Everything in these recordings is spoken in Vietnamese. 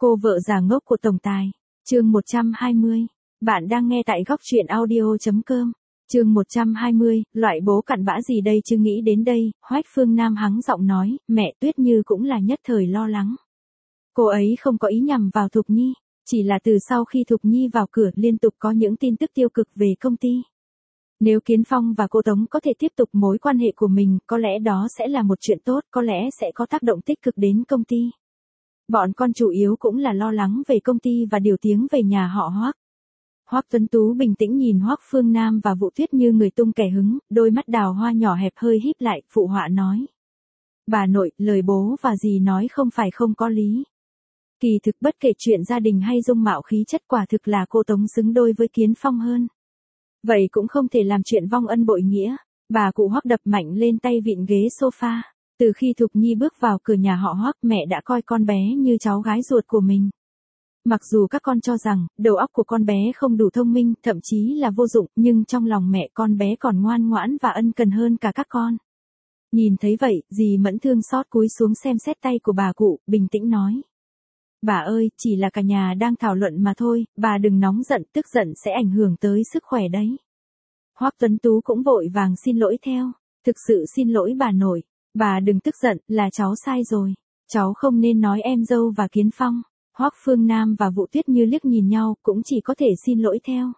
Cô vợ già ngốc của tổng tài. Chương 120. Bạn đang nghe tại góc truyện audio.com. Chương 120, loại bố cặn bã gì đây chứ, nghĩ đến đây, Hoách Phương Nam hắng giọng nói, mẹ Tuyết Như cũng là nhất thời lo lắng. Cô ấy không có ý nhằm vào Thục Nhi, chỉ là từ sau khi Thục Nhi vào cửa liên tục có những tin tức tiêu cực về công ty. Nếu Kiến Phong và cô Tống có thể tiếp tục mối quan hệ của mình, có lẽ đó sẽ là một chuyện tốt, có lẽ sẽ có tác động tích cực đến công ty. Bọn con chủ yếu cũng là lo lắng về công ty và điều tiếng về nhà họ Hoác. Hoác Tuấn Tú bình tĩnh nhìn Hoác Phương Nam và Vũ Tuyết Như người tung kẻ hứng, đôi mắt đào hoa nhỏ hẹp hơi híp lại, phụ họa nói. Bà nội, lời bố và dì nói không phải không có lý. Kỳ thực bất kể chuyện gia đình hay dung mạo khí chất, quả thực là cô Tống xứng đôi với Kiến Phong hơn. Vậy cũng không thể làm chuyện vong ân bội nghĩa. Bà cụ Hoác đập mạnh lên tay vịn ghế sofa. Từ khi Thục Nhi bước vào cửa nhà họ Hoác, mẹ đã coi con bé như cháu gái ruột của mình. Mặc dù các con cho rằng, đầu óc của con bé không đủ thông minh, thậm chí là vô dụng, nhưng trong lòng mẹ con bé còn ngoan ngoãn và ân cần hơn cả các con. Nhìn thấy vậy, dì Mẫn thương xót cúi xuống xem xét tay của bà cụ, bình tĩnh nói. Bà ơi, chỉ là cả nhà đang thảo luận mà thôi, bà đừng nóng giận, tức giận sẽ ảnh hưởng tới sức khỏe đấy. Hoác Tuấn Tú cũng vội vàng xin lỗi theo. Thực sự xin lỗi bà nội. Bà đừng tức giận, là cháu sai rồi. Cháu không nên nói em dâu và Kiến Phong. Hoác Phương Nam và Vũ Tuyết Như liếc nhìn nhau, cũng chỉ có thể xin lỗi theo.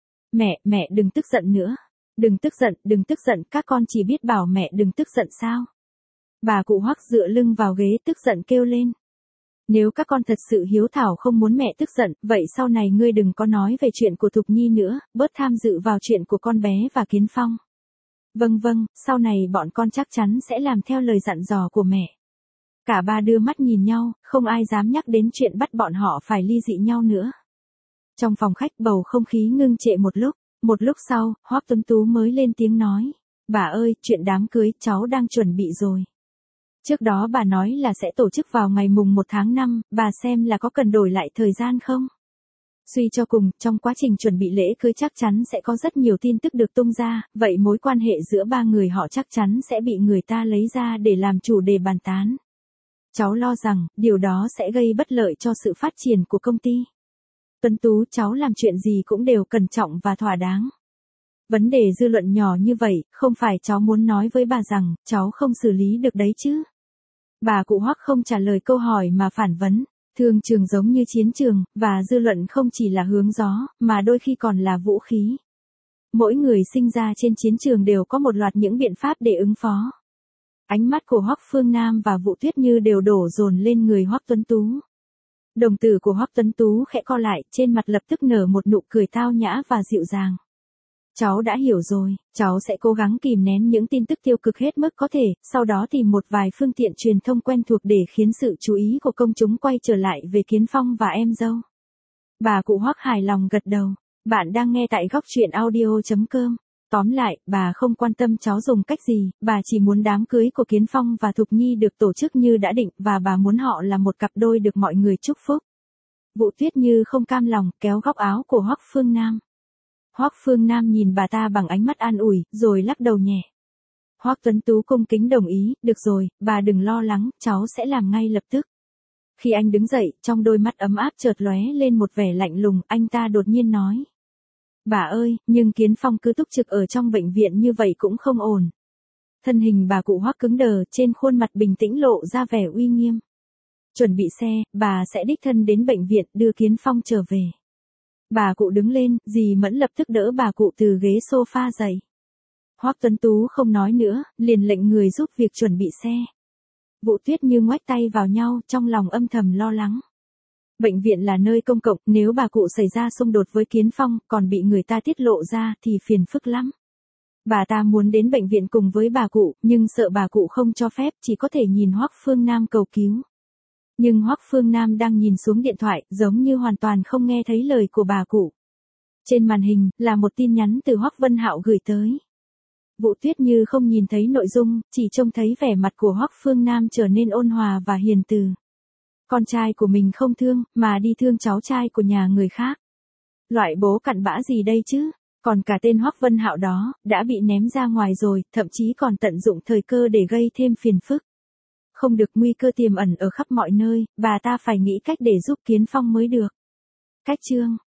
Mẹ đừng tức giận nữa. Đừng tức giận, các con chỉ biết bảo mẹ đừng tức giận sao. Bà cụ Hoác dựa lưng vào ghế tức giận kêu lên. Nếu các con thật sự hiếu thảo không muốn mẹ tức giận, vậy sau này ngươi đừng có nói về chuyện của Thục Nhi nữa, bớt tham dự vào chuyện của con bé và Kiến Phong. Vâng, sau này bọn con chắc chắn sẽ làm theo lời dặn dò của mẹ. Cả ba đưa mắt nhìn nhau, không ai dám nhắc đến chuyện bắt bọn họ phải ly dị nhau nữa. Trong phòng khách bầu không khí ngưng trệ một lúc sau, Hoác Tuấn Tú mới lên tiếng nói. Bà ơi, chuyện đám cưới, cháu đang chuẩn bị rồi. Trước đó bà nói là sẽ tổ chức vào ngày mùng 1 tháng 5, bà xem là có cần đổi lại thời gian không? Suy cho cùng, trong quá trình chuẩn bị lễ cưới chắc chắn sẽ có rất nhiều tin tức được tung ra, vậy mối quan hệ giữa ba người họ chắc chắn sẽ bị người ta lấy ra để làm chủ đề bàn tán. Cháu lo rằng, điều đó sẽ gây bất lợi cho sự phát triển của công ty. Tuấn Tú, cháu làm chuyện gì cũng đều cẩn trọng và thỏa đáng. Vấn đề dư luận nhỏ như vậy, không phải cháu muốn nói với bà rằng, cháu không xử lý được đấy chứ. Bà cụ Hoác không trả lời câu hỏi mà phản vấn. Thương trường giống như chiến trường, và dư luận không chỉ là hướng gió, mà đôi khi còn là vũ khí. Mỗi người sinh ra trên chiến trường đều có một loạt những biện pháp để ứng phó. Ánh mắt của Hoác Phương Nam và Vũ Tuyết Như đều đổ dồn lên người Hoác Tuấn Tú. Đồng tử của Hoác Tuấn Tú khẽ co lại, trên mặt lập tức nở một nụ cười tao nhã và dịu dàng. Cháu đã hiểu rồi, cháu sẽ cố gắng kìm nén những tin tức tiêu cực hết mức có thể, sau đó tìm một vài phương tiện truyền thông quen thuộc để khiến sự chú ý của công chúng quay trở lại về Kiến Phong và em dâu. Bà cụ Hoác hài lòng gật đầu. Bạn đang nghe tại góc truyện audio.com. Tóm lại, bà không quan tâm cháu dùng cách gì, bà chỉ muốn đám cưới của Kiến Phong và Thục Nhi được tổ chức như đã định, và bà muốn họ là một cặp đôi được mọi người chúc phúc. Vũ Tuyết Như không cam lòng, kéo góc áo của Hoác Phương Nam. Hoác Phương Nam nhìn bà ta bằng ánh mắt an ủi, rồi lắc đầu nhẹ. Hoác Tuấn Tú cung kính đồng ý, được rồi, bà đừng lo lắng, cháu sẽ làm ngay lập tức. Khi anh đứng dậy, trong đôi mắt ấm áp chợt lóe lên một vẻ lạnh lùng, anh ta đột nhiên nói. Bà ơi, nhưng Kiến Phong cứ túc trực ở trong bệnh viện như vậy cũng không ổn. Thân hình bà cụ Hoác cứng đờ, trên khuôn mặt bình tĩnh lộ ra vẻ uy nghiêm. Chuẩn bị xe, bà sẽ đích thân đến bệnh viện đưa Kiến Phong trở về. Bà cụ đứng lên, dì Mẫn lập tức đỡ bà cụ từ ghế sofa dậy. Hoác Tuấn Tú không nói nữa, liền lệnh người giúp việc chuẩn bị xe. Vũ Tuyết Như ngoách tay vào nhau, trong lòng âm thầm lo lắng. Bệnh viện là nơi công cộng, nếu bà cụ xảy ra xung đột với Kiến Phong, còn bị người ta tiết lộ ra, thì phiền phức lắm. Bà ta muốn đến bệnh viện cùng với bà cụ, nhưng sợ bà cụ không cho phép, chỉ có thể nhìn Hoác Phương Nam cầu cứu. Nhưng Hoác Phương Nam đang nhìn xuống điện thoại, giống như hoàn toàn không nghe thấy lời của bà cụ. Trên màn hình, là một tin nhắn từ Hoác Vân Hạo gửi tới. Vũ Tuyết Như không nhìn thấy nội dung, chỉ trông thấy vẻ mặt của Hoác Phương Nam trở nên ôn hòa và hiền từ. Con trai của mình không thương, mà đi thương cháu trai của nhà người khác. Loại bố cặn bã gì đây chứ? Còn cả tên Hoác Vân Hạo đó, đã bị ném ra ngoài rồi, thậm chí còn tận dụng thời cơ để gây thêm phiền phức. không được, nguy cơ tiềm ẩn ở khắp mọi nơi, bà ta phải nghĩ cách để giúp Kiến Phong mới được. Cách chương